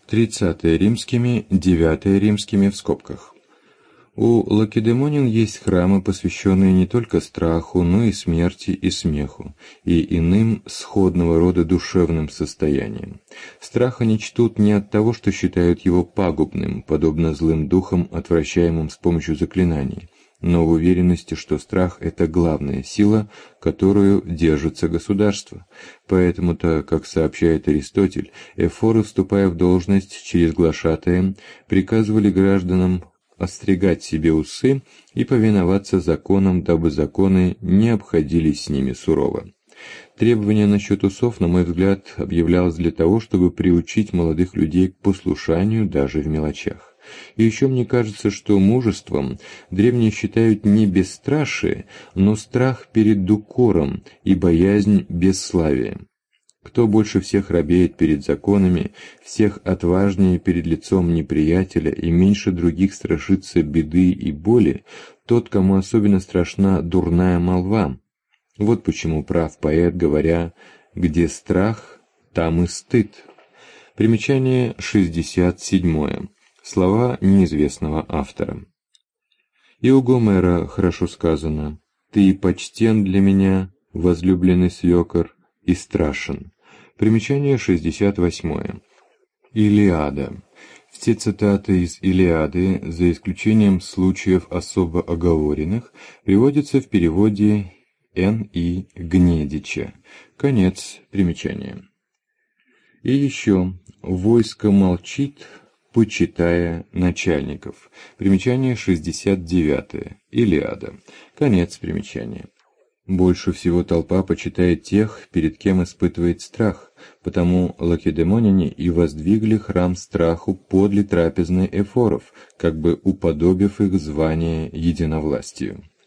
30 римскими, 9 римскими в скобках. У лакедемонян есть храмы, посвященные не только страху, но и смерти и смеху, и иным сходного рода душевным состояниям. Страх они чтут не от того, что считают его пагубным, подобно злым духам, отвращаемым с помощью заклинаний, но в уверенности, что страх – это главная сила, которую держится государство. Поэтому-то, как сообщает Аристотель, эфоры, вступая в должность через глашатая, приказывали гражданам остригать себе усы и повиноваться законам, дабы законы не обходились с ними сурово. Требование насчет усов, на мой взгляд, объявлялось для того, чтобы приучить молодых людей к послушанию даже в мелочах. И еще мне кажется, что мужеством древние считают не бесстрашие, но страх перед дукором и боязнь бесславия. Кто больше всех робеет перед законами, всех отважнее перед лицом неприятеля и меньше других страшится беды и боли, тот, кому особенно страшна дурная молва. Вот почему прав поэт, говоря «где страх, там и стыд». Примечание 67. Слова неизвестного автора. И у Гомера хорошо сказано: «Ты почтен для меня, возлюбленный свекор, и страшен». Примечание 68. Илиада. Все цитаты из Илиады, за исключением случаев особо оговоренных, приводятся в переводе Н.И. Гнедича. Конец примечания. И еще: «Войско молчит, почитая начальников». Примечание 69. Илиада. Конец примечания. Больше всего толпа почитает тех, перед кем испытывает страх, потому лакедемоняне и воздвигли храм страху подле трапезной эфоров, как бы уподобив их звание единовластию.